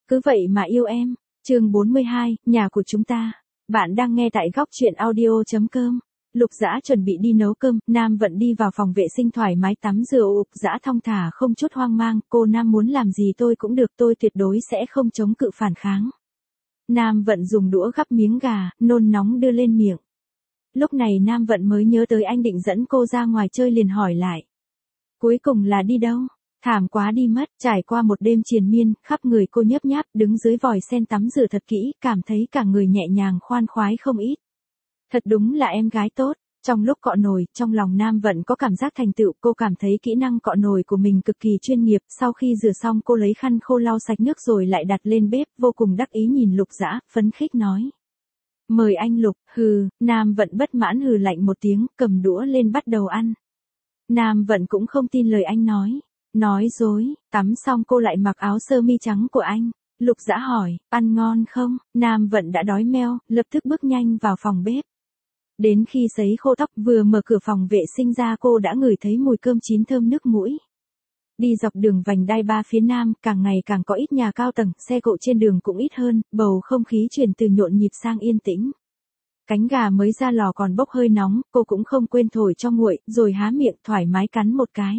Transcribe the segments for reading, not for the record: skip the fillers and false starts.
Cứ vậy mà yêu em. Chương 42, nhà của chúng ta. Bạn đang nghe tại góc truyện audio.com. Lục Dã chuẩn bị đi nấu cơm, Nam Vận đi vào phòng vệ sinh thoải mái tắm rửa. Lục Dã thong thả không chút hoang mang, cô Nam muốn làm gì tôi cũng được, tôi tuyệt đối sẽ không chống cự phản kháng. Nam Vận dùng đũa gắp miếng gà, nôn nóng đưa lên miệng. Lúc này Nam Vận mới nhớ tới anh định dẫn cô ra ngoài chơi liền hỏi lại. Cuối cùng là đi đâu? Thảm quá đi mất, trải qua một đêm triền miên, khắp người cô nhớp nháp, đứng dưới vòi sen tắm rửa thật kỹ, cảm thấy cả người nhẹ nhàng khoan khoái không ít. Thật đúng là em gái tốt. Trong lúc cọ nồi, trong lòng Nam Vận có cảm giác thành tựu, cô cảm thấy kỹ năng cọ nồi của mình cực kỳ chuyên nghiệp, sau khi rửa xong cô lấy khăn khô lau sạch nước rồi lại đặt lên bếp, vô cùng đắc ý nhìn Lục Dã, phấn khích nói. Mời anh Lục, Nam Vận bất mãn hừ lạnh một tiếng, cầm đũa lên bắt đầu ăn. Nam Vận cũng không tin lời anh nói dối, tắm xong cô lại mặc áo sơ mi trắng của anh. Lục Dã hỏi, ăn ngon không? Nam Vận đã đói meo, lập tức bước nhanh vào phòng bếp. Đến khi sấy khô tóc vừa mở cửa phòng vệ sinh ra cô đã ngửi thấy mùi cơm chín thơm nức mũi. Đi dọc đường vành đai 3 phía nam, càng ngày càng có ít nhà cao tầng, xe cộ trên đường cũng ít hơn, bầu không khí chuyển từ nhộn nhịp sang yên tĩnh. Cánh gà mới ra lò còn bốc hơi nóng, cô cũng không quên thổi cho nguội, rồi há miệng thoải mái cắn một cái.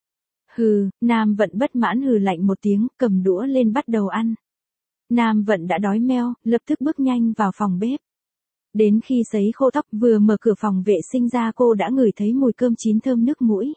Nam Vận bất mãn hừ lạnh một tiếng, cầm đũa lên bắt đầu ăn. Nam Vận đã đói meo, lập tức bước nhanh vào phòng bếp. Đến khi sấy khô tóc vừa mở cửa phòng vệ sinh ra cô đã ngửi thấy mùi cơm chín thơm nức mũi.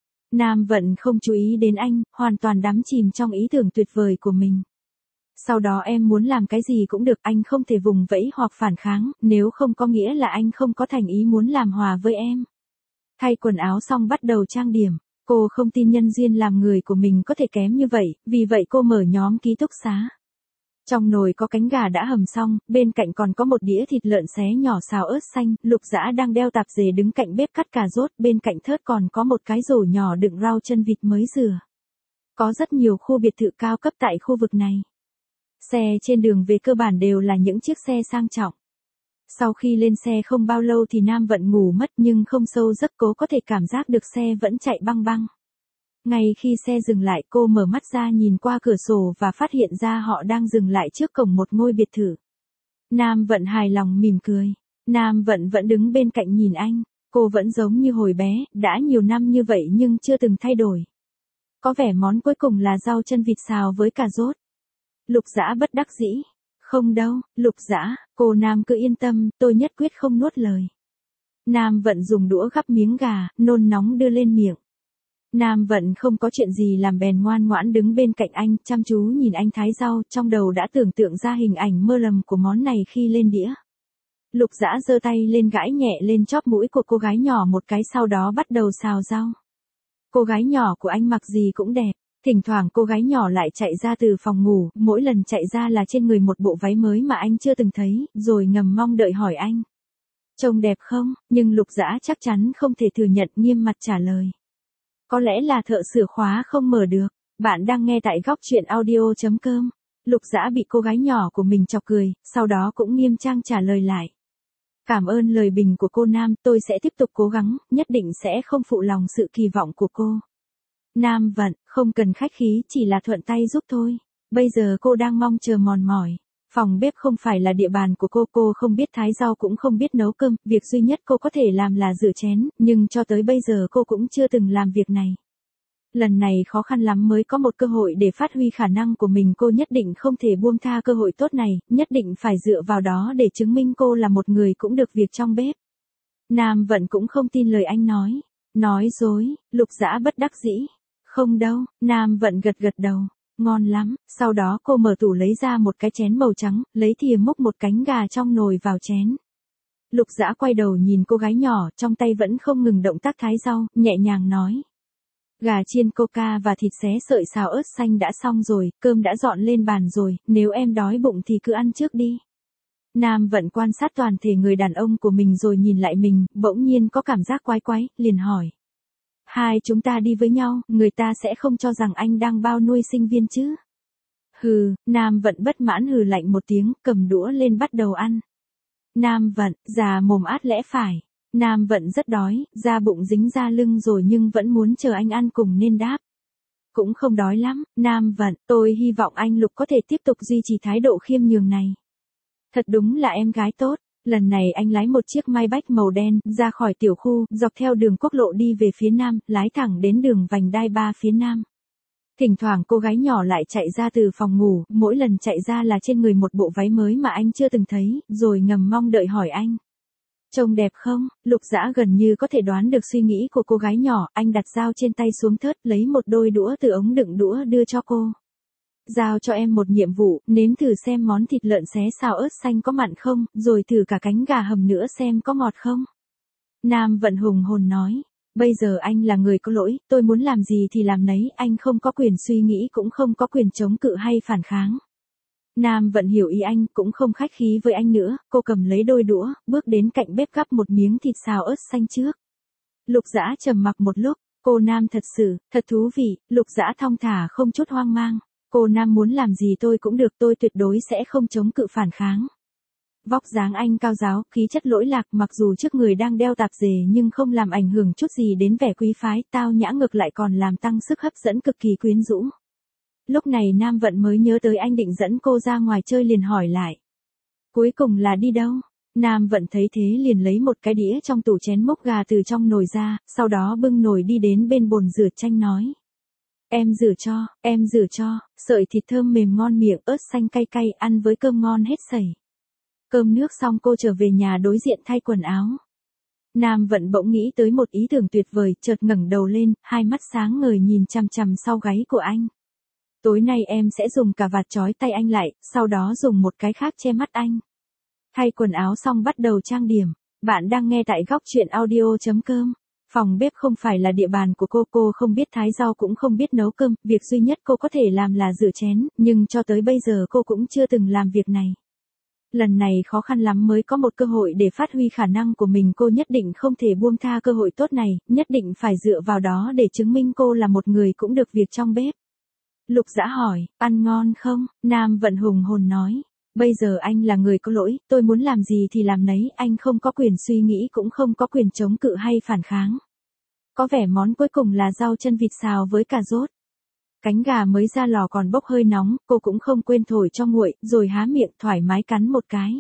Nam Vận không chú ý đến anh, hoàn toàn đắm chìm trong ý tưởng tuyệt vời của mình. Sau đó em muốn làm cái gì cũng được, anh không thể vùng vẫy hoặc phản kháng, nếu không có nghĩa là anh không có thành ý muốn làm hòa với em. Thay quần áo xong bắt đầu trang điểm, cô không tin nhân duyên làm người của mình có thể kém như vậy, vì vậy cô mở nhóm ký túc xá. Trong nồi có cánh gà đã hầm xong, bên cạnh còn có một đĩa thịt lợn xé nhỏ xào ớt xanh, Lục Dã đang đeo tạp dề đứng cạnh bếp cắt cà rốt, bên cạnh thớt còn có một cái rổ nhỏ đựng rau chân vịt mới rửa. Có rất nhiều khu biệt thự cao cấp tại khu vực này. Xe trên đường về cơ bản đều là những chiếc xe sang trọng. Sau khi lên xe không bao lâu thì Nam Vận ngủ mất nhưng không sâu giấc, cố có thể cảm giác được xe vẫn chạy băng băng. Ngay khi xe dừng lại cô mở mắt ra nhìn qua cửa sổ và phát hiện ra họ đang dừng lại trước cổng một ngôi biệt thự. Nam Vận hài lòng mỉm cười. Nam Vận vẫn đứng bên cạnh nhìn anh. Cô vẫn giống như hồi bé, đã nhiều năm như vậy nhưng chưa từng thay đổi. Có vẻ món cuối cùng là rau chân vịt xào với cà rốt. Lục Dã bất đắc dĩ. Không đâu, Lục Dã, cô Nam cứ yên tâm, tôi nhất quyết không nuốt lời. Nam Vận dùng đũa gắp miếng gà, nôn nóng đưa lên miệng. Nam Vận không có chuyện gì làm bèn ngoan ngoãn đứng bên cạnh anh, chăm chú nhìn anh thái rau, trong đầu đã tưởng tượng ra hình ảnh mơ lầm của món này khi lên đĩa. Lục Dã giơ tay lên gãi nhẹ lên chóp mũi của cô gái nhỏ một cái, sau đó bắt đầu xào rau. Cô gái nhỏ của anh mặc gì cũng đẹp, thỉnh thoảng cô gái nhỏ lại chạy ra từ phòng ngủ, mỗi lần chạy ra là trên người một bộ váy mới mà anh chưa từng thấy, rồi ngầm mong đợi hỏi anh. Trông đẹp không? Nhưng Lục Dã chắc chắn không thể thừa nhận, nghiêm mặt trả lời. Có lẽ là thợ sửa khóa không mở được. Bạn đang nghe tại góc truyện audio.com. Lục Dã bị cô gái nhỏ của mình chọc cười, sau đó cũng nghiêm trang trả lời lại. Cảm ơn lời bình của cô Nam, tôi sẽ tiếp tục cố gắng, nhất định sẽ không phụ lòng sự kỳ vọng của cô. Nam Vận, không cần khách khí, chỉ là thuận tay giúp thôi. Bây giờ cô đang mong chờ mòn mỏi. Phòng bếp không phải là địa bàn của cô không biết thái rau cũng không biết nấu cơm, việc duy nhất cô có thể làm là rửa chén, nhưng cho tới bây giờ cô cũng chưa từng làm việc này. Lần này khó khăn lắm mới có một cơ hội để phát huy khả năng của mình, cô nhất định không thể buông tha cơ hội tốt này, nhất định phải dựa vào đó để chứng minh cô là một người cũng được việc trong bếp. Nam Vận cũng không tin lời anh nói dối, Lục Dã bất đắc dĩ. Không đâu, Nam Vận gật đầu. Ngon lắm, sau đó cô mở tủ lấy ra một cái chén màu trắng, lấy thìa múc một cánh gà trong nồi vào chén. Lục Dã quay đầu nhìn cô gái nhỏ, trong tay vẫn không ngừng động tác thái rau, nhẹ nhàng nói. Gà chiên coca và thịt xé sợi xào ớt xanh đã xong rồi, cơm đã dọn lên bàn rồi, nếu em đói bụng thì cứ ăn trước đi. Nam Vận quan sát toàn thể người đàn ông của mình rồi nhìn lại mình, bỗng nhiên có cảm giác quái quái, liền hỏi. Hai chúng ta đi với nhau, người ta sẽ không cho rằng anh đang bao nuôi sinh viên chứ. Nam Vận bất mãn hừ lạnh một tiếng, cầm đũa lên bắt đầu ăn. Nam Vận, già mồm át lẽ phải. Nam Vận rất đói, da bụng dính ra lưng rồi nhưng vẫn muốn chờ anh ăn cùng nên đáp. Cũng không đói lắm, Nam Vận, tôi hy vọng anh Lục có thể tiếp tục duy trì thái độ khiêm nhường này. Thật đúng là em gái tốt. Lần này anh lái một chiếc Maybach màu đen, ra khỏi tiểu khu, dọc theo đường quốc lộ đi về phía nam, lái thẳng đến đường vành đai 3 phía nam. Thỉnh thoảng cô gái nhỏ lại chạy ra từ phòng ngủ, mỗi lần chạy ra là trên người một bộ váy mới mà anh chưa từng thấy, rồi ngầm mong đợi hỏi anh. Trông đẹp không? Lục Dã gần như có thể đoán được suy nghĩ của cô gái nhỏ, anh đặt dao trên tay xuống thớt, lấy một đôi đũa từ ống đựng đũa đưa cho cô. Giao cho em một nhiệm vụ, nếm thử xem món thịt lợn xé xào ớt xanh có mặn không, rồi thử cả cánh gà hầm nữa xem có ngọt không. Nam Vận hùng hồn nói, bây giờ anh là người có lỗi, tôi muốn làm gì thì làm nấy, anh không có quyền suy nghĩ cũng không có quyền chống cự hay phản kháng. Nam Vận hiểu ý anh, cũng không khách khí với anh nữa, cô cầm lấy đôi đũa, bước đến cạnh bếp gắp một miếng thịt xào ớt xanh trước. Lục Dã trầm mặc một lúc, cô Nam thật sự, thật thú vị, Lục Dã thong thả không chút hoang mang. Cô Nam muốn làm gì tôi cũng được, tôi tuyệt đối sẽ không chống cự phản kháng. Vóc dáng anh cao ráo, khí chất lỗi lạc, mặc dù trước người đang đeo tạp dề nhưng không làm ảnh hưởng chút gì đến vẻ quý phái, tao nhã, ngược lại còn làm tăng sức hấp dẫn cực kỳ quyến rũ. Lúc này Nam Vận mới nhớ tới anh định dẫn cô ra ngoài chơi, liền hỏi lại. Cuối cùng là đi đâu? Nam Vận thấy thế liền lấy một cái đĩa trong tủ chén mốc gà từ trong nồi ra, sau đó bưng nồi đi đến bên bồn rửa chanh nói. Em rửa cho, sợi thịt thơm mềm ngon miệng, ớt xanh cay cay, ăn với cơm ngon hết sảy. Cơm nước xong cô trở về nhà đối diện thay quần áo. Nam Vận bỗng nghĩ tới một ý tưởng tuyệt vời, chợt ngẩng đầu lên, hai mắt sáng ngời nhìn chằm chằm sau gáy của anh. Tối nay em sẽ dùng cà vạt trói tay anh lại, sau đó dùng một cái khác che mắt anh. Thay quần áo xong bắt đầu trang điểm. Bạn đang nghe tại góc truyện audio.com. Phòng bếp không phải là địa bàn của cô không biết thái rau cũng không biết nấu cơm, việc duy nhất cô có thể làm là rửa chén, nhưng cho tới bây giờ cô cũng chưa từng làm việc này. Lần này khó khăn lắm mới có một cơ hội để phát huy khả năng của mình, cô nhất định không thể buông tha cơ hội tốt này, nhất định phải dựa vào đó để chứng minh cô là một người cũng được việc trong bếp. Lục Dã hỏi, ăn ngon không? Nam Vận hùng hồn nói. Bây giờ anh là người có lỗi, tôi muốn làm gì thì làm nấy, anh không có quyền suy nghĩ cũng không có quyền chống cự hay phản kháng. Có vẻ món cuối cùng là rau chân vịt xào với cà rốt. Cánh gà mới ra lò còn bốc hơi nóng, cô cũng không quên thổi cho nguội, rồi há miệng thoải mái cắn một cái.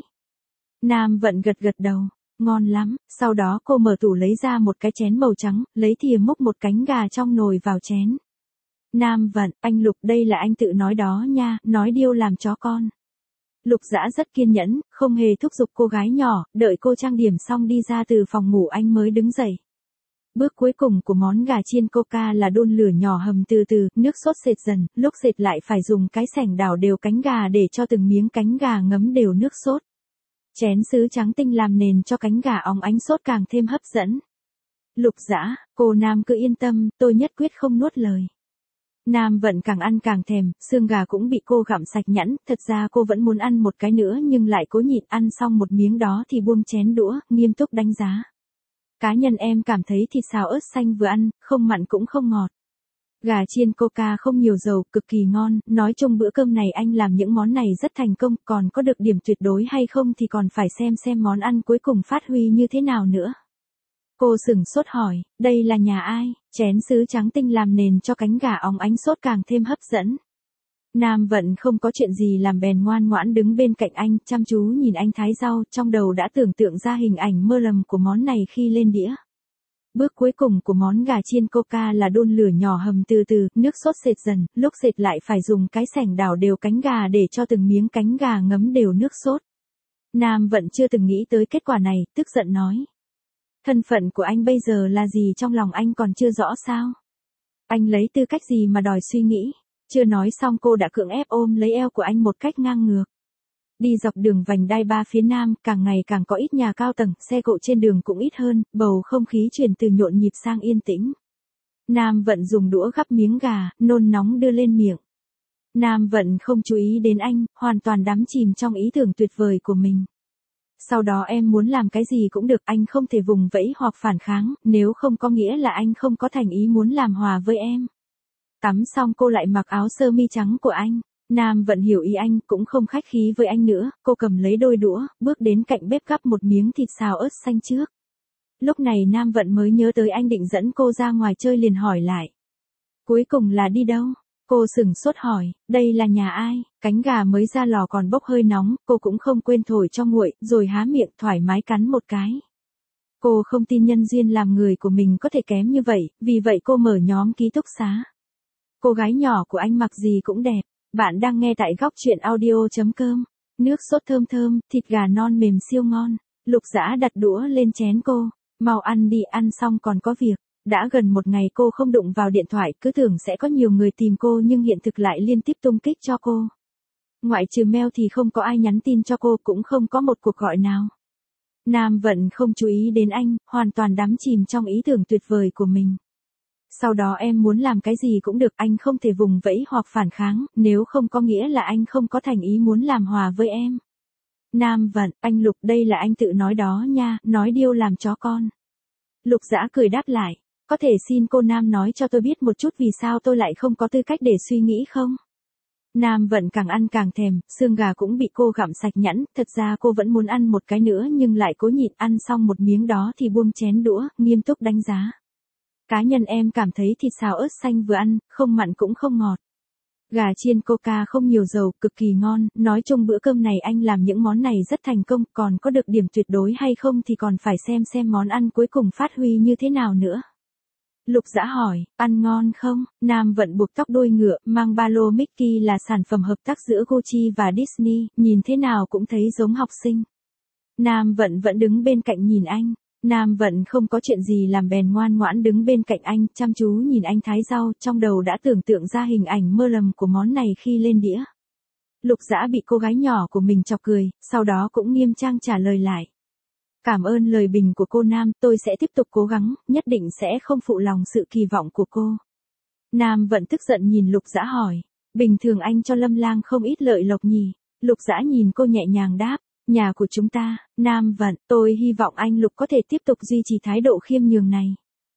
Nam Vận gật gật đầu, ngon lắm, sau đó cô mở tủ lấy ra một cái chén màu trắng, lấy thìa múc một cánh gà trong nồi vào chén. Nam Vận, anh Lục, đây là anh tự nói đó nha, nói điêu làm chó con. Lục Dã rất kiên nhẫn, không hề thúc giục cô gái nhỏ, đợi cô trang điểm xong đi ra từ phòng ngủ anh mới đứng dậy. Bước cuối cùng của món gà chiên coca là đun lửa nhỏ hầm từ từ, nước sốt sệt dần, lúc sệt lại phải dùng cái xẻng đảo đều cánh gà để cho từng miếng cánh gà ngấm đều nước sốt. Chén sứ trắng tinh làm nền cho cánh gà óng ánh sốt càng thêm hấp dẫn. Lục Dã, cô Nam cứ yên tâm, tôi nhất quyết không nuốt lời. Nam Vận càng ăn càng thèm, xương gà cũng bị cô gặm sạch nhẵn, thật ra cô vẫn muốn ăn một cái nữa nhưng lại cố nhịn, ăn xong một miếng đó thì buông chén đũa, nghiêm túc đánh giá. Cá nhân em cảm thấy thịt xào ớt xanh vừa ăn, không mặn cũng không ngọt. Gà chiên coca không nhiều dầu, cực kỳ ngon, nói chung bữa cơm này anh làm những món này rất thành công, còn có được điểm tuyệt đối hay không thì còn phải xem món ăn cuối cùng phát huy như thế nào nữa. Cô sửng sốt hỏi, đây là nhà ai? Chén sứ trắng tinh làm nền cho cánh gà óng ánh sốt càng thêm hấp dẫn. Nam Vận không có chuyện gì làm bèn ngoan ngoãn đứng bên cạnh anh, chăm chú nhìn anh thái rau, trong đầu đã tưởng tượng ra hình ảnh mơ lầm của món này khi lên đĩa. Bước cuối cùng của món gà chiên coca là đun lửa nhỏ hầm từ từ, nước sốt sệt dần, lúc sệt lại phải dùng cái xẻng đảo đều cánh gà để cho từng miếng cánh gà ngấm đều nước sốt. Nam Vận chưa từng nghĩ tới kết quả này, tức giận nói. Thân phận của anh bây giờ là gì trong lòng anh còn chưa rõ sao? Anh lấy tư cách gì mà đòi suy nghĩ? Chưa nói xong cô đã cưỡng ép ôm lấy eo của anh một cách ngang ngược. Đi dọc đường vành đai 3 phía nam, càng ngày càng có ít nhà cao tầng, xe cộ trên đường cũng ít hơn, bầu không khí chuyển từ nhộn nhịp sang yên tĩnh. Nam Vận dùng đũa gắp miếng gà, nôn nóng đưa lên miệng. Nam Vận không chú ý đến anh, hoàn toàn đắm chìm trong ý tưởng tuyệt vời của mình. Sau đó em muốn làm cái gì cũng được, anh không thể vùng vẫy hoặc phản kháng, nếu không có nghĩa là anh không có thành ý muốn làm hòa với em. Tắm xong cô lại mặc áo sơ mi trắng của anh. Nam Vận hiểu ý anh, cũng không khách khí với anh nữa, cô cầm lấy đôi đũa, bước đến cạnh bếp gắp một miếng thịt xào ớt xanh trước. Lúc này Nam Vận mới nhớ tới anh định dẫn cô ra ngoài chơi liền hỏi lại. Cuối cùng là đi đâu? Cô sửng sốt hỏi, đây là nhà ai? Cánh gà mới ra lò còn bốc hơi nóng, cô cũng không quên thổi cho nguội, rồi há miệng thoải mái cắn một cái. Cô không tin nhân duyên làm người của mình có thể kém như vậy, vì vậy cô mở nhóm ký túc xá. Cô gái nhỏ của anh mặc gì cũng đẹp. Bạn đang nghe tại góc chuyện audio.com. Nước sốt thơm thơm, thịt gà non mềm siêu ngon. Lục Dã đặt đũa lên chén cô. Mau ăn đi, ăn xong còn có việc. Đã gần một ngày cô không đụng vào điện thoại, cứ tưởng sẽ có nhiều người tìm cô nhưng hiện thực lại liên tiếp tung kích cho cô. Ngoại trừ mail thì không có ai nhắn tin cho cô, cũng không có một cuộc gọi nào. Nam Vận không chú ý đến anh, hoàn toàn đắm chìm trong ý tưởng tuyệt vời của mình. Sau đó em muốn làm cái gì cũng được, anh không thể vùng vẫy hoặc phản kháng, nếu không có nghĩa là anh không có thành ý muốn làm hòa với em. Nam Vận, anh Lục, đây là anh tự nói đó nha, nói điêu làm chó con. Lục Dã cười đáp lại, có thể xin cô Nam nói cho tôi biết một chút vì sao tôi lại không có tư cách để suy nghĩ không? Nam Vận càng ăn càng thèm, xương gà cũng bị cô gặm sạch nhẵn, thật ra cô vẫn muốn ăn một cái nữa nhưng lại cố nhịn, ăn xong một miếng đó thì buông chén đũa, nghiêm túc đánh giá. Cá nhân em cảm thấy thịt xào ớt xanh vừa ăn, không mặn cũng không ngọt. Gà chiên coca không nhiều dầu, cực kỳ ngon, nói chung bữa cơm này anh làm những món này rất thành công, còn có được điểm tuyệt đối hay không thì còn phải xem món ăn cuối cùng phát huy như thế nào nữa. Lục Dã hỏi, ăn ngon không? Nam Vận buộc tóc đuôi ngựa, mang ba lô Mickey là sản phẩm hợp tác giữa Gucci và Disney, nhìn thế nào cũng thấy giống học sinh. Nam Vận vẫn đứng bên cạnh nhìn anh. Nam Vận không có chuyện gì làm bèn ngoan ngoãn đứng bên cạnh anh, chăm chú nhìn anh thái rau, trong đầu đã tưởng tượng ra hình ảnh mơ lầm của món này khi lên đĩa. Lục Dã bị cô gái nhỏ của mình chọc cười, sau đó cũng nghiêm trang trả lời lại. Cảm ơn lời bình của cô Nam, tôi sẽ tiếp tục cố gắng, nhất định sẽ không phụ lòng sự kỳ vọng của cô. Nam Vận tức giận nhìn Lục Dã hỏi, bình thường anh cho Lâm Lang không ít lợi lộc nhỉ? Lục Dã nhìn cô nhẹ nhàng đáp, nhà của chúng ta. Nam Vận, tôi hy vọng anh Lục có thể tiếp tục duy trì thái độ khiêm nhường này.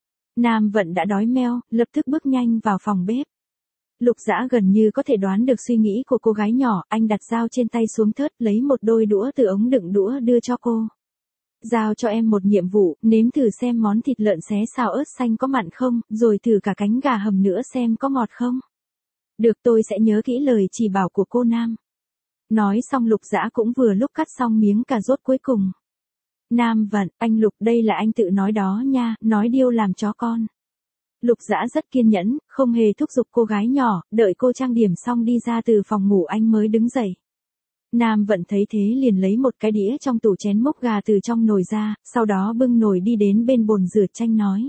Nam Vận đã đói meo, lập tức bước nhanh vào phòng bếp. Lục Dã gần như có thể đoán được suy nghĩ của cô gái nhỏ, anh đặt dao trên tay xuống thớt, lấy một đôi đũa từ ống đựng đũa đưa cho cô. Giao cho em một nhiệm vụ, nếm thử xem món thịt lợn xé xào ớt xanh có mặn không, rồi thử cả cánh gà hầm nữa xem có ngọt không. Được, tôi sẽ nhớ kỹ lời chỉ bảo của cô Nam. Nói xong Lục Dã cũng vừa lúc cắt xong miếng cà rốt cuối cùng. Nam Vận, anh Lục, đây là anh tự nói đó nha, nói điêu làm chó con. Lục Dã rất kiên nhẫn, không hề thúc giục cô gái nhỏ, đợi cô trang điểm xong đi ra từ phòng ngủ anh mới đứng dậy. Nam Vận thấy thế liền lấy một cái đĩa trong tủ chén múc gà từ trong nồi ra, sau đó bưng nồi đi đến bên bồn rửa chanh nói.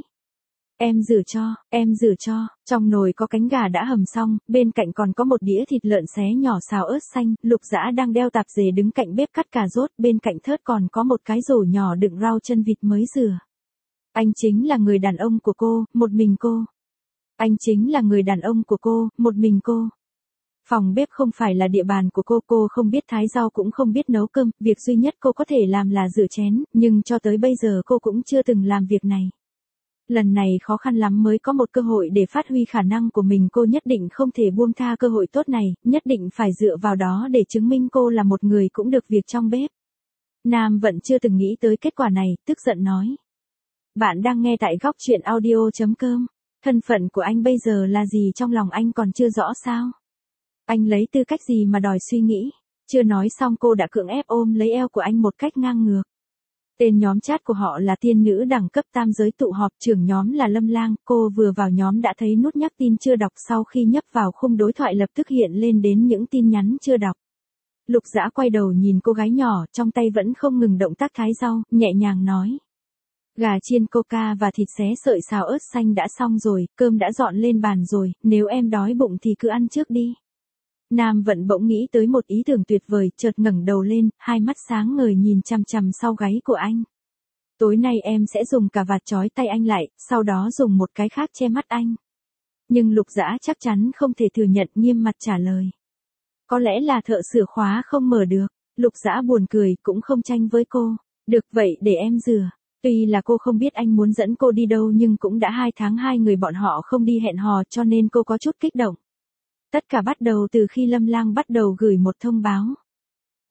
Em rửa cho, trong nồi có cánh gà đã hầm xong, bên cạnh còn có một đĩa thịt lợn xé nhỏ xào ớt xanh, Lục Dã đang đeo tạp dề đứng cạnh bếp cắt cà rốt, bên cạnh thớt còn có một cái rổ nhỏ đựng rau chân vịt mới rửa. Anh chính là người đàn ông của cô, một mình cô. Anh chính là người đàn ông của cô, một mình cô. Phòng bếp không phải là địa bàn của cô không biết thái rau cũng không biết nấu cơm, việc duy nhất cô có thể làm là rửa chén, nhưng cho tới bây giờ cô cũng chưa từng làm việc này. Lần này khó khăn lắm mới có một cơ hội để phát huy khả năng của mình, cô nhất định không thể buông tha cơ hội tốt này, nhất định phải dựa vào đó để chứng minh cô là một người cũng được việc trong bếp. Nam Vận chưa từng nghĩ tới kết quả này, tức giận nói. Bạn đang nghe tại góc chuyện audio.com. Thân phận của anh bây giờ là gì trong lòng anh còn chưa rõ sao? Anh lấy tư cách gì mà đòi suy nghĩ? Chưa nói xong cô đã cưỡng ép ôm lấy eo của anh một cách ngang ngược. Tên nhóm chat của họ là tiên nữ đẳng cấp tam giới tụ họp, trưởng nhóm là Lâm Lang, cô vừa vào nhóm đã thấy nút nhắc tin chưa đọc, sau khi nhấp vào khung đối thoại lập tức hiện lên đến những tin nhắn chưa đọc. Lục Dã quay đầu nhìn cô gái nhỏ, trong tay vẫn không ngừng động tác thái rau, nhẹ nhàng nói. Gà chiên coca và thịt xé sợi xào ớt xanh đã xong rồi, cơm đã dọn lên bàn rồi, nếu em đói bụng thì cứ ăn trước đi. Nam Vận bỗng nghĩ tới một ý tưởng tuyệt vời, chợt ngẩng đầu lên, hai mắt sáng ngời nhìn chằm chằm sau gáy của anh. Tối nay em sẽ dùng cà vạt trói tay anh lại, sau đó dùng một cái khác che mắt anh. Nhưng Lục Dã chắc chắn không thể thừa nhận, nghiêm mặt trả lời. Có lẽ là thợ sửa khóa không mở được. Lục Dã buồn cười, cũng không tranh với cô. Được vậy để em rửa. Tuy là cô không biết anh muốn dẫn cô đi đâu nhưng cũng đã 2 tháng hai người bọn họ không đi hẹn hò cho nên cô có chút kích động. Tất cả bắt đầu từ khi Lâm Lang bắt đầu gửi một thông báo.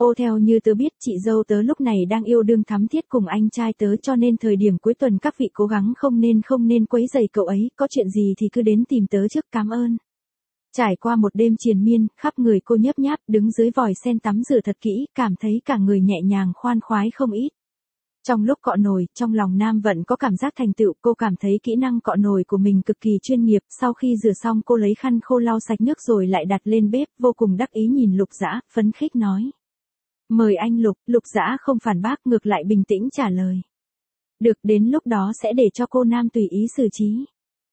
Ô theo như tớ biết chị dâu tớ lúc này đang yêu đương thắm thiết cùng anh trai tớ cho nên thời điểm cuối tuần các vị cố gắng không nên quấy rầy cậu ấy, có chuyện gì thì cứ đến tìm tớ trước cảm ơn. Trải qua một đêm triền miên, khắp người cô nhớp nháp, đứng dưới vòi sen tắm rửa thật kỹ, cảm thấy cả người nhẹ nhàng khoan khoái không ít. Trong lúc cọ nồi, trong lòng Nam Vận có cảm giác thành tựu, cô cảm thấy kỹ năng cọ nồi của mình cực kỳ chuyên nghiệp, sau khi rửa xong cô lấy khăn khô lau sạch nước rồi lại đặt lên bếp, vô cùng đắc ý nhìn Lục Dã, phấn khích nói. Mời anh Lục, Lục Dã không phản bác ngược lại bình tĩnh trả lời. Được, đến lúc đó sẽ để cho cô Nam tùy ý xử trí.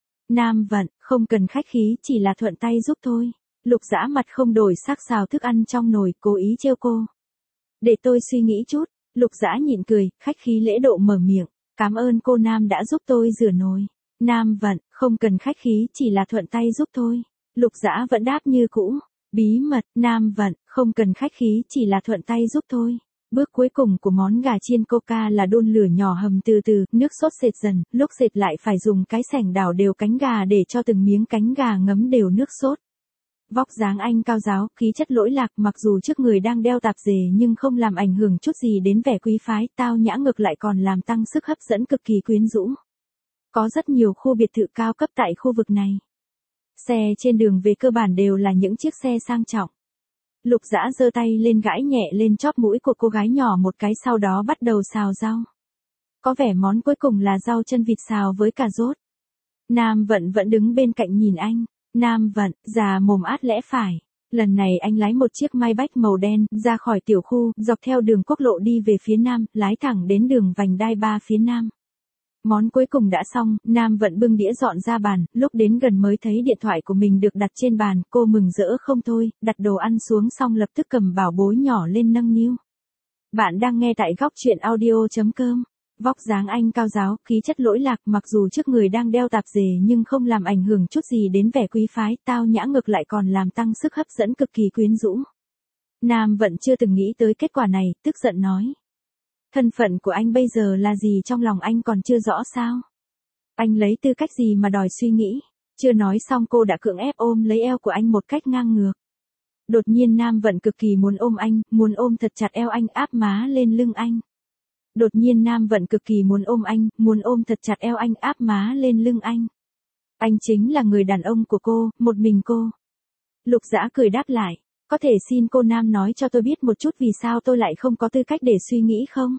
Nam Vận, không cần khách khí, chỉ là thuận tay giúp thôi. Lục Dã mặt không đổi sắc xào thức ăn trong nồi, cố ý trêu cô. Để tôi suy nghĩ chút. Lục Dã nhịn cười, khách khí lễ độ mở miệng. Cảm ơn cô Nam đã giúp tôi rửa nồi. Nam Vận, không cần khách khí, chỉ là thuận tay giúp thôi. Lục Dã vẫn đáp như cũ. Bí mật, Nam Vận, không cần khách khí, chỉ là thuận tay giúp thôi. Bước cuối cùng của món gà chiên coca là đun lửa nhỏ hầm từ từ, nước sốt sệt dần, lúc sệt lại phải dùng cái xẻng đảo đều cánh gà để cho từng miếng cánh gà ngấm đều nước sốt. Vóc dáng anh cao ráo, khí chất lỗi lạc, mặc dù trước người đang đeo tạp dề nhưng không làm ảnh hưởng chút gì đến vẻ quý phái, tao nhã ngược lại còn làm tăng sức hấp dẫn cực kỳ quyến rũ. Có rất nhiều khu biệt thự cao cấp tại khu vực này. Xe trên đường về cơ bản đều là những chiếc xe sang trọng. Lục Dã giơ tay lên gãi nhẹ lên chóp mũi của cô gái nhỏ một cái, sau đó bắt đầu xào rau. Có vẻ món cuối cùng là rau chân vịt xào với cà rốt. Nam Vận vẫn đứng bên cạnh nhìn anh. Nam Vận, già mồm át lẽ phải. Lần này anh lái một chiếc Maybach màu đen, ra khỏi tiểu khu, dọc theo đường quốc lộ đi về phía nam, lái thẳng đến đường vành đai 3 phía nam. Món cuối cùng đã xong, Nam Vận bưng đĩa dọn ra bàn, lúc đến gần mới thấy điện thoại của mình được đặt trên bàn, cô mừng rỡ không thôi, đặt đồ ăn xuống xong lập tức cầm bảo bối nhỏ lên nâng niu. Bạn đang nghe tại góc truyện audio.com. Vóc dáng anh cao ráo, khí chất lỗi lạc, mặc dù trước người đang đeo tạp dề nhưng không làm ảnh hưởng chút gì đến vẻ quý phái, tao nhã ngược lại còn làm tăng sức hấp dẫn cực kỳ quyến rũ. Nam Vận chưa từng nghĩ tới kết quả này, tức giận nói. Thân phận của anh bây giờ là gì trong lòng anh còn chưa rõ sao? Anh lấy tư cách gì mà đòi suy nghĩ? Chưa nói xong cô đã cưỡng ép ôm lấy eo của anh một cách ngang ngược. Đột nhiên Nam Vận cực kỳ muốn ôm anh, muốn ôm thật chặt eo anh, áp má lên lưng anh. Đột nhiên Nam Vận cực kỳ muốn ôm anh, muốn ôm thật chặt eo anh, áp má lên lưng anh. Anh chính là người đàn ông của cô, một mình cô. Lục Dã cười đáp lại. Có thể xin cô Nam nói cho tôi biết một chút vì sao tôi lại không có tư cách để suy nghĩ không?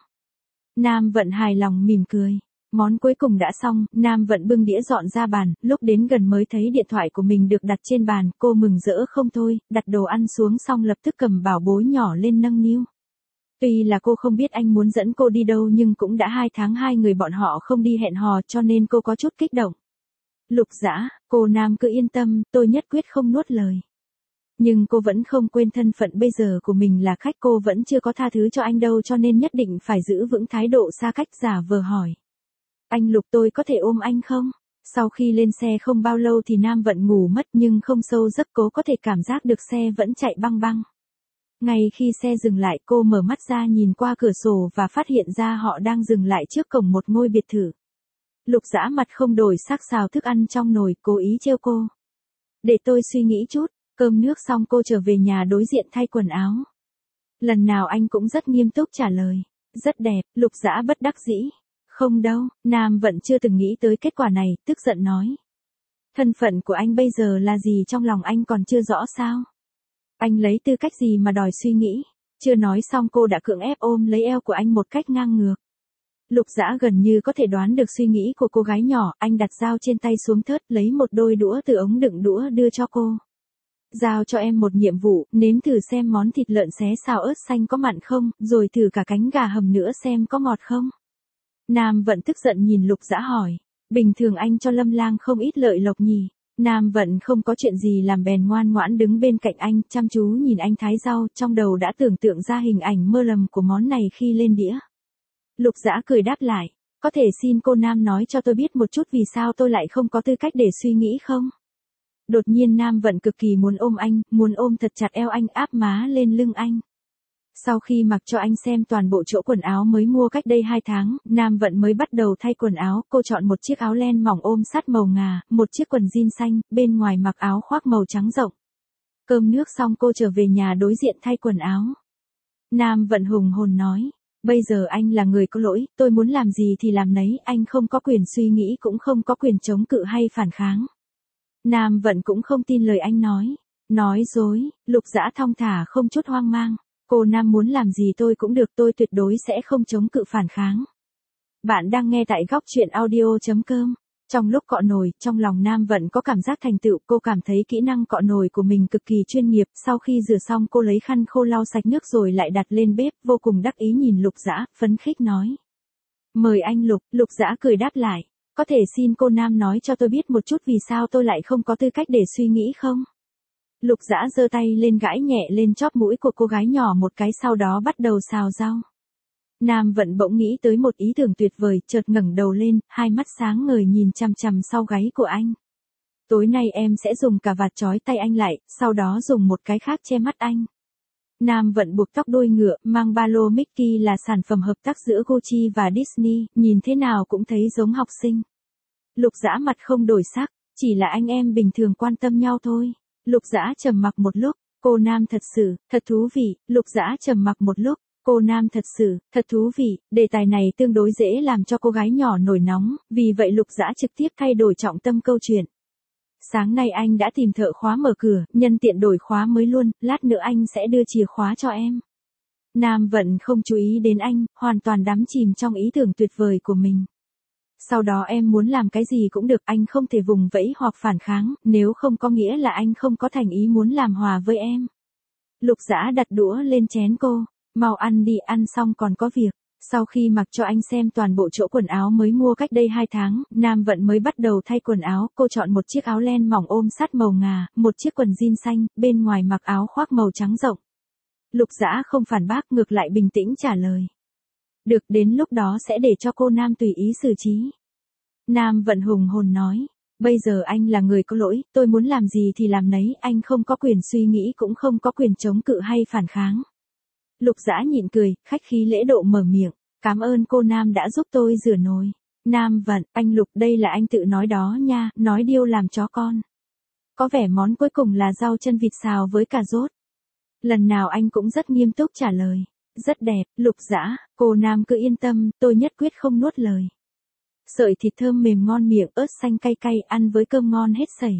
Nam Vận hài lòng mỉm cười. Món cuối cùng đã xong, Nam Vận bưng đĩa dọn ra bàn, lúc đến gần mới thấy điện thoại của mình được đặt trên bàn, cô mừng rỡ không thôi, đặt đồ ăn xuống xong lập tức cầm bảo bối nhỏ lên nâng niu. Tuy là cô không biết anh muốn dẫn cô đi đâu nhưng cũng đã 2 tháng hai người bọn họ không đi hẹn hò cho nên cô có chút kích động. Lục Dã, cô Nam cứ yên tâm, tôi nhất quyết không nuốt lời. Nhưng cô vẫn không quên thân phận bây giờ của mình là khách, cô vẫn chưa có tha thứ cho anh đâu cho nên nhất định phải giữ vững thái độ xa cách, giả vờ hỏi. Anh Lục, tôi có thể ôm anh không? Sau khi lên xe không bao lâu thì Nam Vận ngủ mất nhưng không sâu giấc, cố có thể cảm giác được xe vẫn chạy băng băng. Ngay khi xe dừng lại cô mở mắt ra nhìn qua cửa sổ và phát hiện ra họ đang dừng lại trước cổng một ngôi biệt thự. Lục Dã mặt không đổi sắc xào thức ăn trong nồi, cố ý trêu cô. Để tôi suy nghĩ chút. Cơm nước xong cô trở về nhà đối diện thay quần áo. Lần nào anh cũng rất nghiêm túc trả lời. Rất đẹp, Lục Dã bất đắc dĩ. Không đâu, Nam Vận chưa từng nghĩ tới kết quả này, tức giận nói. Thân phận của anh bây giờ là gì trong lòng anh còn chưa rõ sao? Anh lấy tư cách gì mà đòi suy nghĩ? Chưa nói xong cô đã cưỡng ép ôm lấy eo của anh một cách ngang ngược. Lục Dã gần như có thể đoán được suy nghĩ của cô gái nhỏ, anh đặt dao trên tay xuống thớt lấy một đôi đũa từ ống đựng đũa đưa cho cô. Giao cho em một nhiệm vụ, nếm thử xem món thịt lợn xé xào ớt xanh có mặn không, rồi thử cả cánh gà hầm nữa xem có ngọt không. Nam Vận tức giận nhìn Lục Dã hỏi, bình thường anh cho Lâm Lang không ít lợi lộc nhỉ? Nam Vận không có chuyện gì làm bèn ngoan ngoãn đứng bên cạnh anh, chăm chú nhìn anh thái rau, trong đầu đã tưởng tượng ra hình ảnh mơ lầm của món này khi lên đĩa. Lục Dã cười đáp lại, có thể xin cô Nam nói cho tôi biết một chút vì sao tôi lại không có tư cách để suy nghĩ không? Đột nhiên Nam Vận cực kỳ muốn ôm anh, muốn ôm thật chặt eo anh, áp má lên lưng anh. Sau khi mặc cho anh xem toàn bộ chỗ quần áo mới mua cách đây 2 tháng, Nam Vận mới bắt đầu thay quần áo, cô chọn một chiếc áo len mỏng ôm sát màu ngà, một chiếc quần jean xanh, bên ngoài mặc áo khoác màu trắng rộng. Cơm nước xong cô trở về nhà đối diện thay quần áo. Nam Vận hùng hồn nói. Bây giờ anh là người có lỗi, tôi muốn làm gì thì làm nấy, anh không có quyền suy nghĩ cũng không có quyền chống cự hay phản kháng. Nam Vận cũng không tin lời anh nói. Nói dối, Lục Dã thong thả không chút hoang mang. Cô Nam muốn làm gì tôi cũng được, tôi tuyệt đối sẽ không chống cự phản kháng. Bạn đang nghe tại góc chuyện audio.com. Trong lúc cọ nồi, trong lòng Nam Vận có cảm giác thành tựu, cô cảm thấy kỹ năng cọ nồi của mình cực kỳ chuyên nghiệp, sau khi rửa xong cô lấy khăn khô lau sạch nước rồi lại đặt lên bếp, vô cùng đắc ý nhìn Lục Dã, phấn khích nói. Mời anh Lục, Lục Dã cười đáp lại, có thể xin cô Nam nói cho tôi biết một chút vì sao tôi lại không có tư cách để suy nghĩ không? Lục Dã giơ tay lên gãi nhẹ lên chóp mũi của cô gái nhỏ một cái sau đó bắt đầu xào rau. Nam Vận bỗng nghĩ tới một ý tưởng tuyệt vời, chợt ngẩng đầu lên, hai mắt sáng ngời nhìn chằm chằm sau gáy của anh. Tối nay em sẽ dùng cà vạt trói tay anh lại, sau đó dùng một cái khác che mắt anh. Nam Vận buộc tóc đuôi ngựa, mang ba lô Mickey là sản phẩm hợp tác giữa Gucci và Disney, nhìn thế nào cũng thấy giống học sinh. Lục Dã mặt không đổi sắc, chỉ là anh em bình thường quan tâm nhau thôi. Lục Dã trầm mặc một lúc, cô Nam thật sự, thật thú vị, Lục Dã trầm mặc một lúc. Cô Nam thật sự, thật thú vị, đề tài này tương đối dễ làm cho cô gái nhỏ nổi nóng, vì vậy Lục Dã trực tiếp thay đổi trọng tâm câu chuyện. Sáng nay anh đã tìm thợ khóa mở cửa, nhân tiện đổi khóa mới luôn, lát nữa anh sẽ đưa chìa khóa cho em. Nam Vận không chú ý đến anh, hoàn toàn đắm chìm trong ý tưởng tuyệt vời của mình. Sau đó em muốn làm cái gì cũng được, anh không thể vùng vẫy hoặc phản kháng, nếu không có nghĩa là anh không có thành ý muốn làm hòa với em. Lục Dã đặt đũa lên chén cô. Mau ăn đi, ăn xong còn có việc. Sau khi mặc cho anh xem toàn bộ chỗ quần áo mới mua cách đây 2 tháng, Nam Vận mới bắt đầu thay quần áo, cô chọn một chiếc áo len mỏng ôm sát màu ngà, một chiếc quần jean xanh, bên ngoài mặc áo khoác màu trắng rộng. Lục Dã không phản bác, ngược lại bình tĩnh trả lời. Được, đến lúc đó sẽ để cho cô Nam tùy ý xử trí. Nam Vận hùng hồn nói. Bây giờ anh là người có lỗi, tôi muốn làm gì thì làm nấy, anh không có quyền suy nghĩ cũng không có quyền chống cự hay phản kháng. Lục Dã nhịn cười, khách khí lễ độ mở miệng. Cảm ơn cô Nam đã giúp tôi rửa nồi. Nam Vận, anh Lục đây là anh tự nói đó nha, nói điêu làm chó con. Có vẻ món cuối cùng là rau chân vịt xào với cà rốt. Lần nào anh cũng rất nghiêm túc trả lời. Rất đẹp, Lục Dã, cô Nam cứ yên tâm, tôi nhất quyết không nuốt lời. Sợi thịt thơm mềm ngon miệng, ớt xanh cay cay, ăn với cơm ngon hết sảy.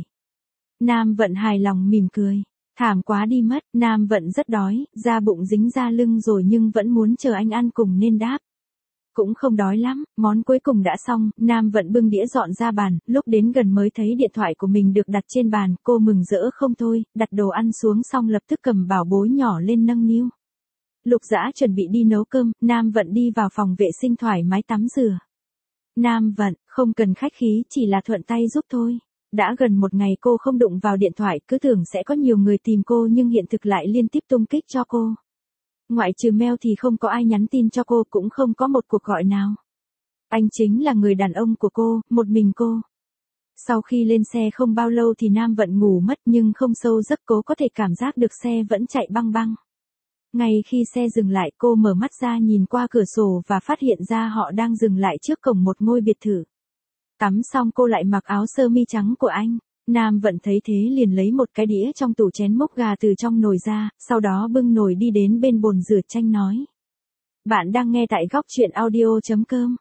Nam Vận hài lòng mỉm cười. Thảm quá đi mất, Nam Vận rất đói, da bụng dính ra lưng rồi nhưng vẫn muốn chờ anh ăn cùng nên đáp. Cũng không đói lắm, món cuối cùng đã xong, Nam Vận bưng đĩa dọn ra bàn, lúc đến gần mới thấy điện thoại của mình được đặt trên bàn, cô mừng rỡ không thôi, đặt đồ ăn xuống xong lập tức cầm bảo bối nhỏ lên nâng niu. Lục Dã chuẩn bị đi nấu cơm, Nam Vận đi vào phòng vệ sinh thoải mái tắm rửa. Nam Vận, không cần khách khí, chỉ là thuận tay giúp thôi. Đã gần một ngày cô không đụng vào điện thoại, cứ tưởng sẽ có nhiều người tìm cô nhưng hiện thực lại liên tiếp tung kích cho cô. Ngoại trừ mail thì không có ai nhắn tin cho cô, cũng không có một cuộc gọi nào. Anh chính là người đàn ông của cô, một mình cô. Sau khi lên xe không bao lâu thì Nam Vận ngủ mất nhưng không sâu giấc, cố có thể cảm giác được xe vẫn chạy băng băng. Ngay khi xe dừng lại cô mở mắt ra nhìn qua cửa sổ và phát hiện ra họ đang dừng lại trước cổng một ngôi biệt thự. Tắm xong cô lại mặc áo sơ mi trắng của anh. Nam Vận thấy thế liền lấy một cái đĩa trong tủ chén mốc gà từ trong nồi ra, sau đó bưng nồi đi đến bên bồn rửa chanh nói. Bạn đang nghe tại góc chuyện audio.com.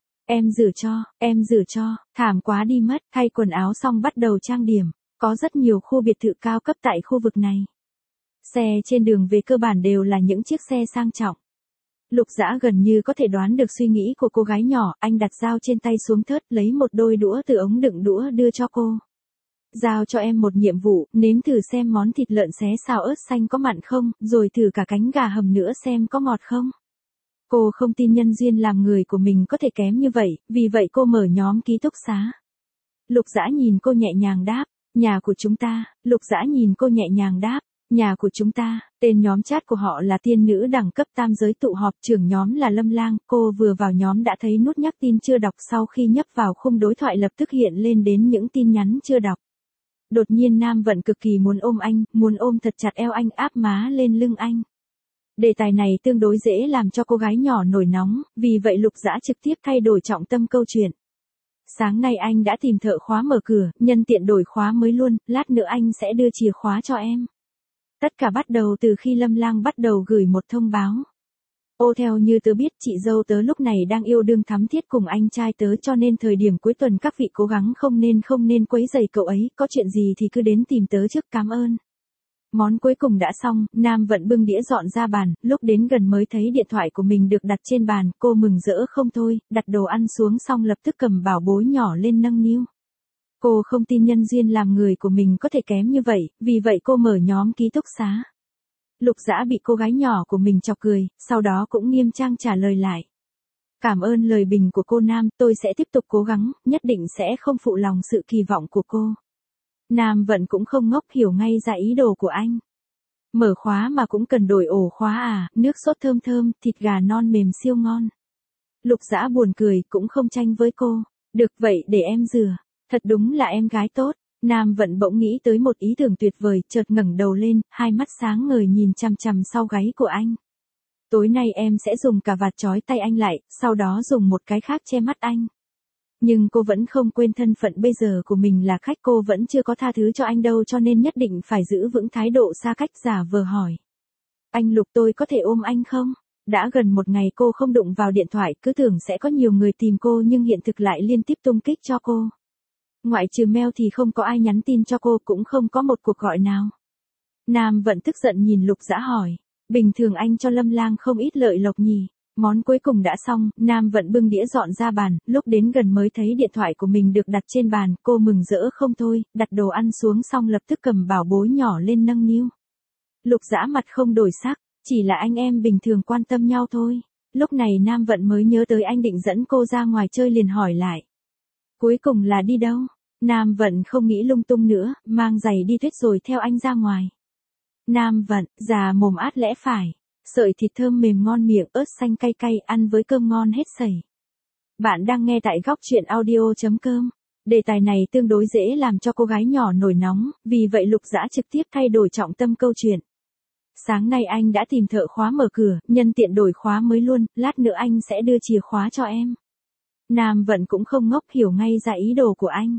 Em rửa cho, thảm quá đi mất, thay quần áo xong bắt đầu trang điểm. Có rất nhiều khu biệt thự cao cấp tại khu vực này. Xe trên đường về cơ bản đều là những chiếc xe sang trọng. Lục Dã gần như có thể đoán được suy nghĩ của cô gái nhỏ, anh đặt dao trên tay xuống thớt lấy một đôi đũa từ ống đựng đũa đưa cho cô. Giao cho em một nhiệm vụ, nếm thử xem món thịt lợn xé xào ớt xanh có mặn không, rồi thử cả cánh gà hầm nữa xem có ngọt không. Cô không tin nhân duyên làm người của mình có thể kém như vậy, vì vậy cô mở nhóm ký túc xá. Lục Dã nhìn cô nhẹ nhàng đáp, nhà của chúng ta, Lục Dã nhìn cô nhẹ nhàng đáp. Nhà của chúng ta, tên nhóm chat của họ là tiên nữ đẳng cấp tam giới tụ họp, trưởng nhóm là Lâm Lang, cô vừa vào nhóm đã thấy nút nhắc tin chưa đọc, sau khi nhấp vào khung đối thoại lập tức hiện lên đến những tin nhắn chưa đọc. Đột nhiên Nam Vận cực kỳ muốn ôm anh, muốn ôm thật chặt eo anh, áp má lên lưng anh. Đề tài này tương đối dễ làm cho cô gái nhỏ nổi nóng, vì vậy Lục Dã trực tiếp thay đổi trọng tâm câu chuyện. Sáng nay anh đã tìm thợ khóa mở cửa, nhân tiện đổi khóa mới luôn, lát nữa anh sẽ đưa chìa khóa cho em. Tất cả bắt đầu từ khi Lâm Lang bắt đầu gửi một thông báo. Ô theo như tớ biết chị dâu tớ lúc này đang yêu đương thắm thiết cùng anh trai tớ cho nên thời điểm cuối tuần các vị cố gắng không nên quấy rầy cậu ấy, có chuyện gì thì cứ đến tìm tớ trước, cảm ơn. Món cuối cùng đã xong, Nam Vận bưng đĩa dọn ra bàn, lúc đến gần mới thấy điện thoại của mình được đặt trên bàn, cô mừng rỡ không thôi, đặt đồ ăn xuống xong lập tức cầm bảo bối nhỏ lên nâng niu. Cô không tin nhân duyên làm người của mình có thể kém như vậy, vì vậy cô mở nhóm ký túc xá. Lục Dã bị cô gái nhỏ của mình chọc cười, sau đó cũng nghiêm trang trả lời lại. Cảm ơn lời bình của cô Nam, tôi sẽ tiếp tục cố gắng, nhất định sẽ không phụ lòng sự kỳ vọng của cô. Nam Vận cũng không ngốc, hiểu ngay ra ý đồ của anh. Mở khóa mà cũng cần đổi ổ khóa à, nước sốt thơm thơm, thịt gà non mềm siêu ngon. Lục Dã buồn cười, cũng không tranh với cô. Được vậy để em rửa. Thật đúng là em gái tốt. Nam Vận bỗng nghĩ tới một ý tưởng tuyệt vời, chợt ngẩng đầu lên, hai mắt sáng ngời nhìn chằm chằm sau gáy của anh. Tối nay em sẽ dùng cà vạt trói tay anh lại, sau đó dùng một cái khác che mắt anh. Nhưng cô vẫn không quên thân phận bây giờ của mình là khách, cô vẫn chưa có tha thứ cho anh đâu cho nên nhất định phải giữ vững thái độ xa cách, giả vờ hỏi. Anh Lục, tôi có thể ôm anh không? Đã gần một ngày cô không đụng vào điện thoại, cứ tưởng sẽ có nhiều người tìm cô nhưng hiện thực lại liên tiếp tung kích cho cô. Ngoại trừ mail thì không có ai nhắn tin cho cô, cũng không có một cuộc gọi nào. Nam Vận tức giận nhìn Lục Dã hỏi. Bình thường anh cho Lâm Lang không ít lợi lộc nhỉ? Món cuối cùng đã xong, Nam Vận bưng đĩa dọn ra bàn, lúc đến gần mới thấy điện thoại của mình được đặt trên bàn, cô mừng rỡ không thôi, đặt đồ ăn xuống xong lập tức cầm bảo bối nhỏ lên nâng niu. Lục Dã mặt không đổi sắc, chỉ là anh em bình thường quan tâm nhau thôi. Lúc này Nam Vận mới nhớ tới anh định dẫn cô ra ngoài chơi liền hỏi lại. Cuối cùng là đi đâu? Nam Vận không nghĩ lung tung nữa, mang giày đi tuyết rồi theo anh ra ngoài. Nam Vận, già mồm át lẽ phải. Sợi thịt thơm mềm ngon miệng, ớt xanh cay cay, ăn với cơm ngon hết sảy. Bạn đang nghe tại góc truyện audio.com. Đề tài này tương đối dễ làm cho cô gái nhỏ nổi nóng, vì vậy Lục Dã trực tiếp thay đổi trọng tâm câu chuyện. Sáng nay anh đã tìm thợ khóa mở cửa, nhân tiện đổi khóa mới luôn, lát nữa anh sẽ đưa chìa khóa cho em. Nam Vận cũng không ngốc, hiểu ngay ra ý đồ của anh.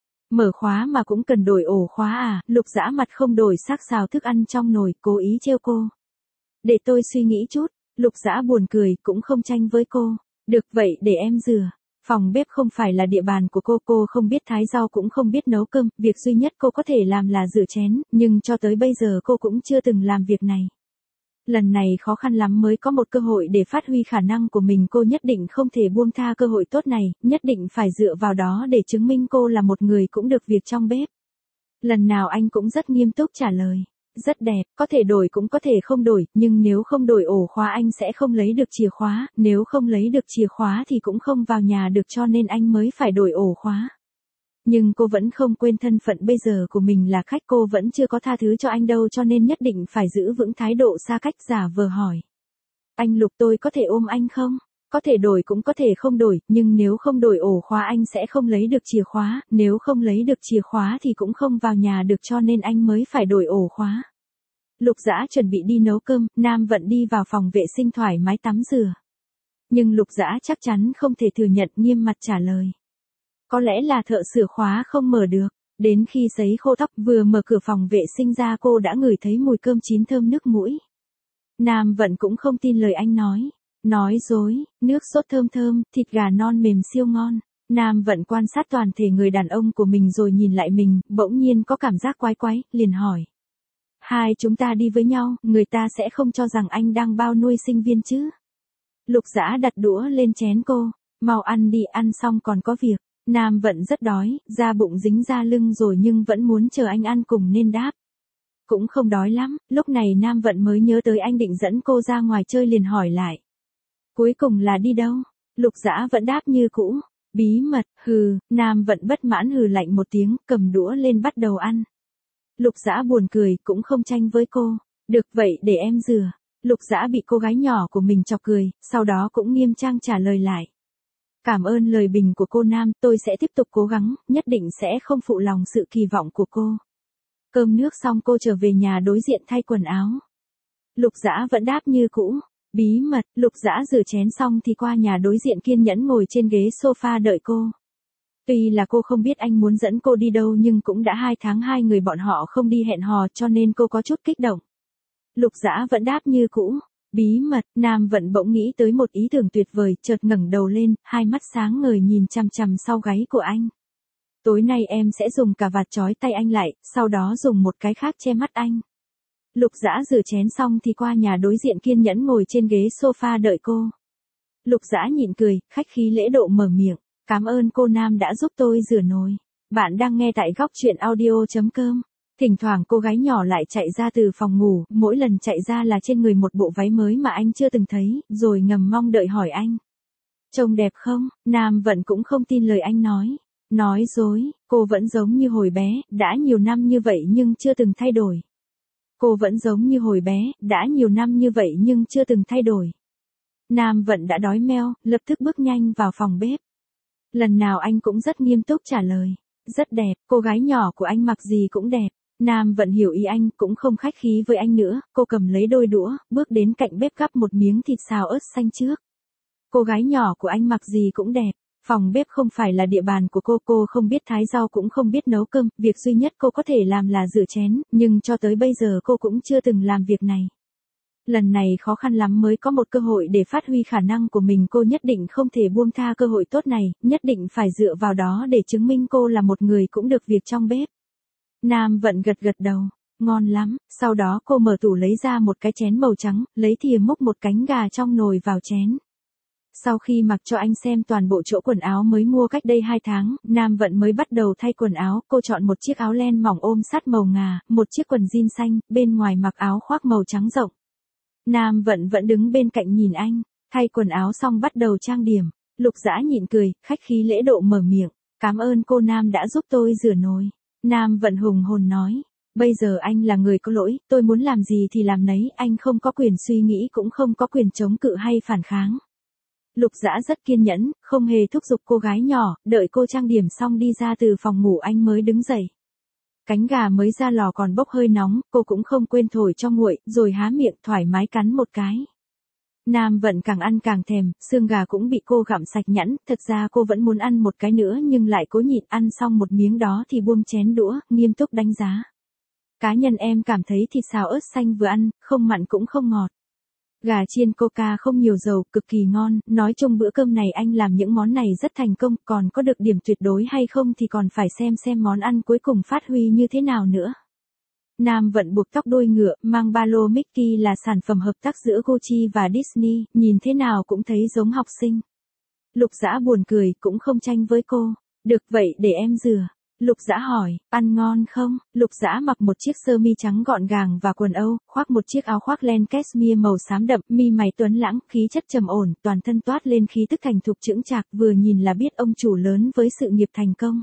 Mở khóa mà cũng cần đổi ổ khóa à, Lục Dã mặt không đổi sắc xào thức ăn trong nồi, cố ý trêu cô. Để tôi suy nghĩ chút, Lục Dã buồn cười, cũng không tranh với cô. Được vậy để em rửa. Phòng bếp không phải là địa bàn của cô không biết thái rau cũng không biết nấu cơm, việc duy nhất cô có thể làm là rửa chén, nhưng cho tới bây giờ cô cũng chưa từng làm việc này. Lần này khó khăn lắm mới có một cơ hội để phát huy khả năng của mình, cô nhất định không thể buông tha cơ hội tốt này, nhất định phải dựa vào đó để chứng minh cô là một người cũng được việc trong bếp. Lần nào anh cũng rất nghiêm túc trả lời. Rất đẹp, có thể đổi cũng có thể không đổi, nhưng nếu không đổi ổ khóa anh sẽ không lấy được chìa khóa, nếu không lấy được chìa khóa thì cũng không vào nhà được cho nên anh mới phải đổi ổ khóa. Nhưng cô vẫn không quên thân phận bây giờ của mình là khách, cô vẫn chưa có tha thứ cho anh đâu cho nên nhất định phải giữ vững thái độ xa cách, giả vờ hỏi. Anh Lục, tôi có thể ôm anh không? Có thể đổi cũng có thể không đổi, nhưng nếu không đổi ổ khóa anh sẽ không lấy được chìa khóa, nếu không lấy được chìa khóa thì cũng không vào nhà được cho nên anh mới phải đổi ổ khóa. Lục Dã chuẩn bị đi nấu cơm, Nam Vận đi vào phòng vệ sinh thoải mái tắm rửa. Nhưng Lục Dã chắc chắn không thể thừa nhận, nghiêm mặt trả lời. Có lẽ là thợ sửa khóa không mở được. Đến khi sấy khô tóc vừa mở cửa phòng vệ sinh ra cô đã ngửi thấy mùi cơm chín thơm nước mũi. Nam Vận cũng không tin lời anh nói. Nói dối, nước sốt thơm thơm, thịt gà non mềm siêu ngon. Nam Vận quan sát toàn thể người đàn ông của mình rồi nhìn lại mình, bỗng nhiên có cảm giác quái quái, liền hỏi. Hai chúng ta đi với nhau, người ta sẽ không cho rằng anh đang bao nuôi sinh viên chứ. Lục Dã đặt đũa lên chén cô. Mau ăn đi, ăn xong còn có việc. Nam Vận rất đói, da bụng dính ra lưng rồi nhưng vẫn muốn chờ anh ăn cùng nên đáp. Cũng không đói lắm, lúc này Nam Vận mới nhớ tới anh định dẫn cô ra ngoài chơi liền hỏi lại. Cuối cùng là đi đâu? Lục Dã vẫn đáp như cũ. Bí mật, hừ, Nam Vận bất mãn hừ lạnh một tiếng, cầm đũa lên bắt đầu ăn. Lục Dã buồn cười, cũng không tranh với cô. Được vậy để em rửa. Lục Dã bị cô gái nhỏ của mình chọc cười, sau đó cũng nghiêm trang trả lời lại. Cảm ơn lời bình của cô Nam, tôi sẽ tiếp tục cố gắng, nhất định sẽ không phụ lòng sự kỳ vọng của cô. Cơm nước xong cô trở về nhà đối diện thay quần áo. Lục Dã vẫn đáp như cũ. Bí mật, Lục Dã rửa chén xong thì qua nhà đối diện kiên nhẫn ngồi trên ghế sofa đợi cô. Tuy là cô không biết anh muốn dẫn cô đi đâu nhưng cũng đã 2 tháng hai người bọn họ không đi hẹn hò cho nên cô có chút kích động. Lục Dã vẫn đáp như cũ. Bí mật, Nam Vận bỗng nghĩ tới một ý tưởng tuyệt vời, chợt ngẩng đầu lên, hai mắt sáng ngời nhìn chằm chằm sau gáy của anh. Tối nay em sẽ dùng cà vạt trói tay anh lại, sau đó dùng một cái khác che mắt anh. Lục Dã rửa chén xong thì qua nhà đối diện kiên nhẫn ngồi trên ghế sofa đợi cô. Lục Dã nhịn cười, khách khí lễ độ mở miệng. Cảm ơn cô Nam đã giúp tôi rửa nồi. Bạn đang nghe tại góc truyện audio.com. Thỉnh thoảng cô gái nhỏ lại chạy ra từ phòng ngủ, mỗi lần chạy ra là trên người một bộ váy mới mà anh chưa từng thấy, rồi ngầm mong đợi hỏi anh. Trông đẹp không? Nam Vận cũng không tin lời anh nói. Nói dối, cô vẫn giống như hồi bé, đã nhiều năm như vậy nhưng chưa từng thay đổi. Cô vẫn giống như hồi bé, đã nhiều năm như vậy nhưng chưa từng thay đổi. Nam Vận đã đói meo, lập tức bước nhanh vào phòng bếp. Lần nào anh cũng rất nghiêm túc trả lời. Rất đẹp, cô gái nhỏ của anh mặc gì cũng đẹp. Nam Vận hiểu ý anh, cũng không khách khí với anh nữa, cô cầm lấy đôi đũa, bước đến cạnh bếp gắp một miếng thịt xào ớt xanh trước. Cô gái nhỏ của anh mặc gì cũng đẹp. Phòng bếp không phải là địa bàn của cô không biết thái rau cũng không biết nấu cơm, việc duy nhất cô có thể làm là rửa chén, nhưng cho tới bây giờ cô cũng chưa từng làm việc này. Lần này khó khăn lắm mới có một cơ hội để phát huy khả năng của mình, cô nhất định không thể buông tha cơ hội tốt này, nhất định phải dựa vào đó để chứng minh cô là một người cũng được việc trong bếp. Nam Vận gật gật đầu, ngon lắm, sau đó cô mở tủ lấy ra một cái chén màu trắng, lấy thìa múc một cánh gà trong nồi vào chén. Sau khi mặc cho anh xem toàn bộ chỗ quần áo mới mua cách đây 2 tháng, Nam Vận mới bắt đầu thay quần áo, cô chọn một chiếc áo len mỏng ôm sát màu ngà, một chiếc quần jean xanh, bên ngoài mặc áo khoác màu trắng rộng. Nam Vận vẫn đứng bên cạnh nhìn anh, thay quần áo xong bắt đầu trang điểm. Lục Dã nhịn cười, khách khí lễ độ mở miệng. Cảm ơn cô Nam đã giúp tôi rửa nồi. Nam Vận hùng hồn nói. Bây giờ anh là người có lỗi, tôi muốn làm gì thì làm nấy, anh không có quyền suy nghĩ cũng không có quyền chống cự hay phản kháng. Lục Dã rất kiên nhẫn, không hề thúc giục cô gái nhỏ, đợi cô trang điểm xong đi ra từ phòng ngủ anh mới đứng dậy. Cánh gà mới ra lò còn bốc hơi nóng, cô cũng không quên thổi cho nguội, rồi há miệng thoải mái cắn một cái. Nam Vận càng ăn càng thèm, xương gà cũng bị cô gặm sạch nhẵn, thật ra cô vẫn muốn ăn một cái nữa nhưng lại cố nhịn, ăn xong một miếng đó thì buông chén đũa, nghiêm túc đánh giá. Cá nhân em cảm thấy thịt xào ớt xanh vừa ăn, không mặn cũng không ngọt. Gà chiên coca không nhiều dầu, cực kỳ ngon, nói chung bữa cơm này anh làm những món này rất thành công, còn có được điểm tuyệt đối hay không thì còn phải xem món ăn cuối cùng phát huy như thế nào nữa. Nam Vận buộc tóc đuôi ngựa, mang ba lô Mickey là sản phẩm hợp tác giữa Gucci và Disney, nhìn thế nào cũng thấy giống học sinh. Lục Dã buồn cười, cũng không tranh với cô. Được vậy để em rửa. Lục Dã hỏi, ăn ngon không? Lục Dã mặc một chiếc sơ mi trắng gọn gàng và quần Âu, khoác một chiếc áo khoác len cashmere màu xám đậm, mi mày tuấn lãng, khí chất trầm ổn, toàn thân toát lên khí tức thành thục chững chạc, vừa nhìn là biết ông chủ lớn với sự nghiệp thành công.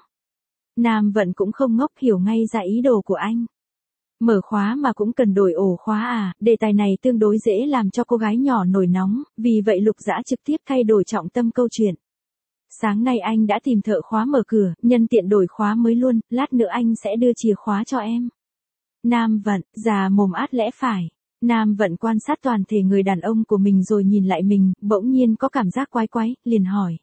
Nam Vận cũng không ngốc, hiểu ngay ra ý đồ của anh. Mở khóa mà cũng cần đổi ổ khóa à, đề tài này tương đối dễ làm cho cô gái nhỏ nổi nóng, vì vậy Lục Dã trực tiếp thay đổi trọng tâm câu chuyện. Sáng nay anh đã tìm thợ khóa mở cửa, nhân tiện đổi khóa mới luôn, lát nữa anh sẽ đưa chìa khóa cho em. Nam Vận, già mồm át lẽ phải. Nam Vận quan sát toàn thể người đàn ông của mình rồi nhìn lại mình, bỗng nhiên có cảm giác quái quái, liền hỏi.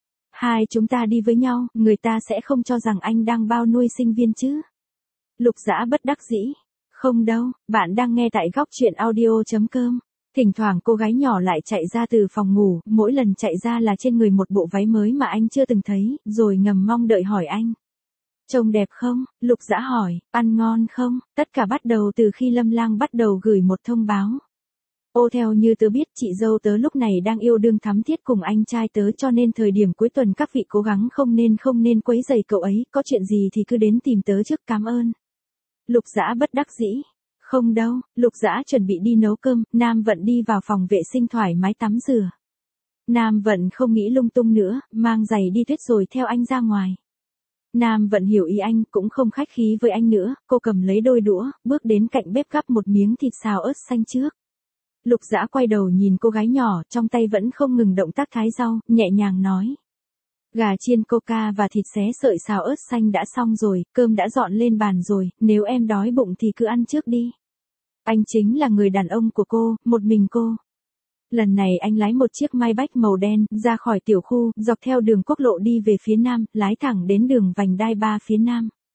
Hai chúng ta đi với nhau, người ta sẽ không cho rằng anh đang bao nuôi sinh viên chứ? Lục Dã bất đắc dĩ. Không đâu, bạn đang nghe tại góc truyện audio.com. Thỉnh thoảng cô gái nhỏ lại chạy ra từ phòng ngủ, mỗi lần chạy ra là trên người một bộ váy mới mà anh chưa từng thấy, rồi ngầm mong đợi hỏi anh. Trông đẹp không? Lục Dã hỏi, ăn ngon không? Tất cả bắt đầu từ khi Lâm Lang bắt đầu gửi một thông báo. Ô theo như tớ biết chị dâu tớ lúc này đang yêu đương thắm thiết cùng anh trai tớ, cho nên thời điểm cuối tuần các vị cố gắng không nên quấy rầy cậu ấy, có chuyện gì thì cứ đến tìm tớ trước, cảm ơn. Lục Dã bất đắc dĩ. Không đâu, Lục Dã chuẩn bị đi nấu cơm, Nam Vận đi vào phòng vệ sinh thoải mái tắm rửa. Nam Vận không nghĩ lung tung nữa, mang giày đi tuyết rồi theo anh ra ngoài. Nam Vận hiểu ý anh, cũng không khách khí với anh nữa, cô cầm lấy đôi đũa, bước đến cạnh bếp gắp một miếng thịt xào ớt xanh trước. Lục Dã quay đầu nhìn cô gái nhỏ, trong tay vẫn không ngừng động tác thái rau, nhẹ nhàng nói. Gà chiên coca và thịt xé sợi xào ớt xanh đã xong rồi, cơm đã dọn lên bàn rồi, nếu em đói bụng thì cứ ăn trước đi. Anh chính là người đàn ông của cô, một mình cô. Lần này anh lái một chiếc Maybach màu đen, ra khỏi tiểu khu, dọc theo đường quốc lộ đi về phía nam, lái thẳng đến đường vành đai 3 phía nam.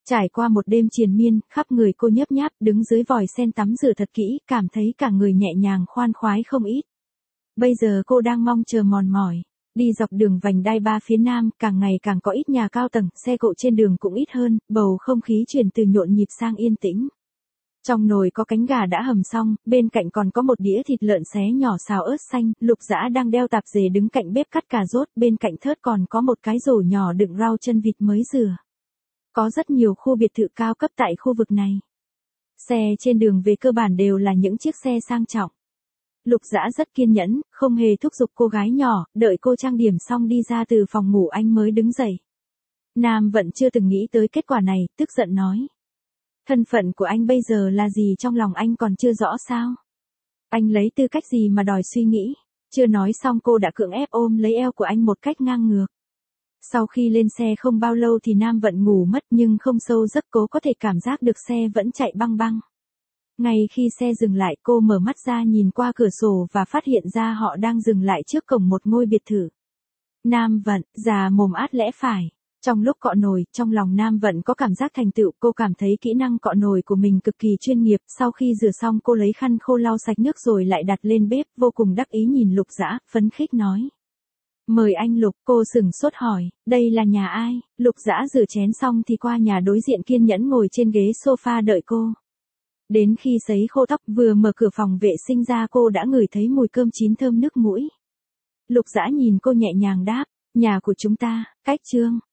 Trải qua một đêm triền miên, khắp người cô nhớp nháp, đứng dưới vòi sen tắm rửa thật kỹ, cảm thấy cả người nhẹ nhàng khoan khoái không ít. Bây giờ cô đang mong chờ mòn mỏi. Đi dọc đường vành đai 3 phía nam, càng ngày càng có ít nhà cao tầng, xe cộ trên đường cũng ít hơn, bầu không khí chuyển từ nhộn nhịp sang yên tĩnh. Trong nồi có cánh gà đã hầm xong, bên cạnh còn có một đĩa thịt lợn xé nhỏ xào ớt xanh, Lục Dã đang đeo tạp dề đứng cạnh bếp cắt cà rốt, bên cạnh thớt còn có một cái rổ nhỏ đựng rau chân vịt mới rửa. Có rất nhiều khu biệt thự cao cấp tại khu vực này. Xe trên đường về cơ bản đều là những chiếc xe sang trọng. Lục Dã rất kiên nhẫn, không hề thúc giục cô gái nhỏ, đợi cô trang điểm xong đi ra từ phòng ngủ anh mới đứng dậy. Nam vẫn chưa từng nghĩ tới kết quả này, tức giận nói. Thân phận của anh bây giờ là gì trong lòng anh còn chưa rõ sao? Anh lấy tư cách gì mà đòi suy nghĩ? Chưa nói xong cô đã cưỡng ép ôm lấy eo của anh một cách ngang ngược. Sau khi lên xe không bao lâu thì Nam Vận ngủ mất nhưng không sâu giấc, cố có thể cảm giác được xe vẫn chạy băng băng. Ngay khi xe dừng lại cô mở mắt ra nhìn qua cửa sổ và phát hiện ra họ đang dừng lại trước cổng một ngôi biệt thự. Nam Vận, già mồm át lẽ phải. Trong lúc cọ nồi, trong lòng Nam Vận có cảm giác thành tựu, cô cảm thấy kỹ năng cọ nồi của mình cực kỳ chuyên nghiệp, sau khi rửa xong cô lấy khăn khô lau sạch nước rồi lại đặt lên bếp, vô cùng đắc ý nhìn Lục Dã, phấn khích nói. Mời anh Lục, cô sửng sốt hỏi, đây là nhà ai? Lục Dã rửa chén xong thì qua nhà đối diện kiên nhẫn ngồi trên ghế sofa đợi cô. Đến khi sấy khô tóc vừa mở cửa phòng vệ sinh ra cô đã ngửi thấy mùi cơm chín thơm nước mũi. Lục Dã nhìn cô nhẹ nhàng đáp, nhà của chúng ta, cách Trương.